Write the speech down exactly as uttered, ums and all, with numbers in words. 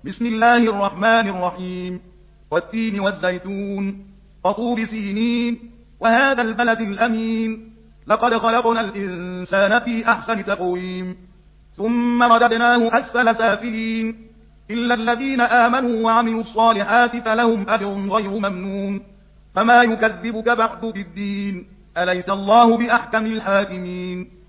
بسم الله الرحمن الرحيم والتين والزيتون وطور سينين وهذا البلد الأمين لقد خلقنا الإنسان في أحسن تقويم ثم رددناه أسفل سافلين إلا الذين آمنوا وعملوا الصالحات فلهم أجر غير ممنون فما يكذبك بعد بالدين أليس الله بأحكم الحاكمين